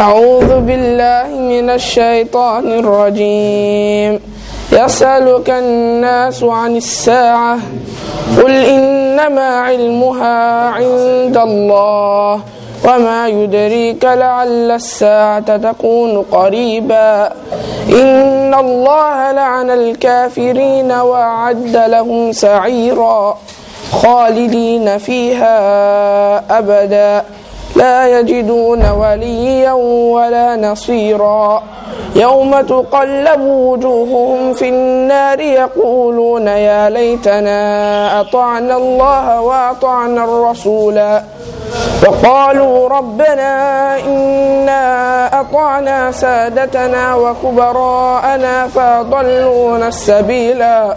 أعوذ بالله من الشيطان الرجيم. يسألك الناس عن الساعة قل إنما علمها عند الله وما يدريك لعل الساعة تكون قريبا إن الله لعن الكافرين وأعد لهم سعيرا خالدين فيها أبدا لا يجدون وليا ولا نصيرا يوم تقلب وجوههم في النار يقولون يا ليتنا أطعنا الله وأطعنا الرسولا وقالوا ربنا إنا أطعنا سادتنا وكبراءنا فأضلونا السبيلا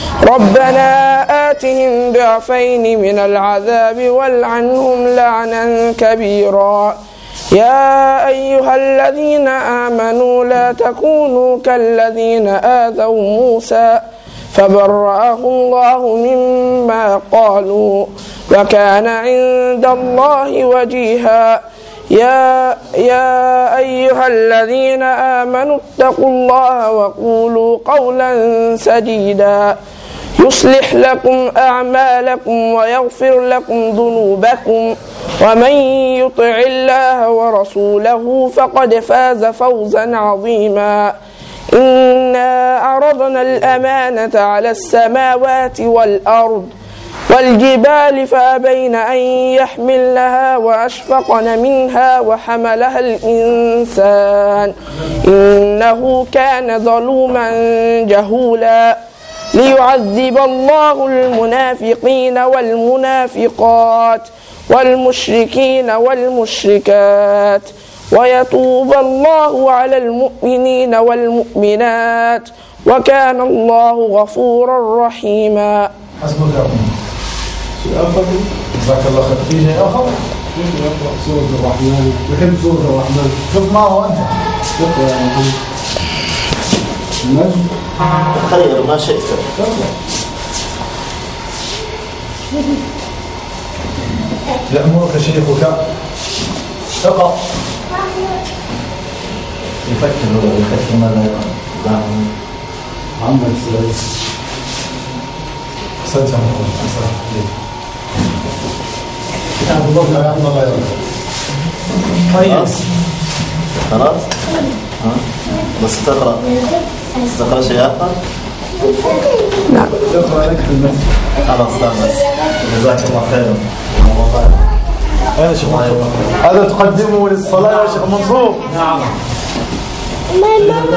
ربنا آتهم ضعفين من العذاب والعنهم لعنا كبيرا يا أيها الذين آمنوا لا تكونوا كالذين آذوا موسى فبرأه الله مما قالوا وكان عند الله وجيها يا أيها الذين آمنوا اتقوا الله وقولوا قولا سديدا يصلح لكم أعمالكم ويغفر لكم ذنوبكم ومن يطع الله ورسوله فقد فاز فوزا عظيما إنا عرضنا الأمانة على السماوات والأرض والجبال فأبين أن يحملنها وأشفقن منها وحملها الإنسان إنه كان ظلوما جهولا ليعذب الله المنافقين والمنافقات والمشركين والمشركات ويتوب الله على المؤمنين والمؤمنات وكان الله غفورا رحيما. حسبك يا أخي. سؤال فضل جزاك الله خير. في شيء آخر؟ يقرأ سورة الرحمن. يحب سورة الرحمن. شوف معه أنت. شوف يا محمد. النجم. خير ما شئت. يأمرك شيخك. اقرأ. يفكر ماذا يقرأ. محمد سليم. أحسنت يا محمد. أحسنت. كتاب الله يا الله يرضى. خلاص. خلاص. بس تقرأ شيء آخر؟ نعم. يقرأ لك في المسجد. خلاص لا بس. جزاك الله خيرا. يا شيخ منصور. هذا تقدمه للصلاة يا شيخ منصور. نعم.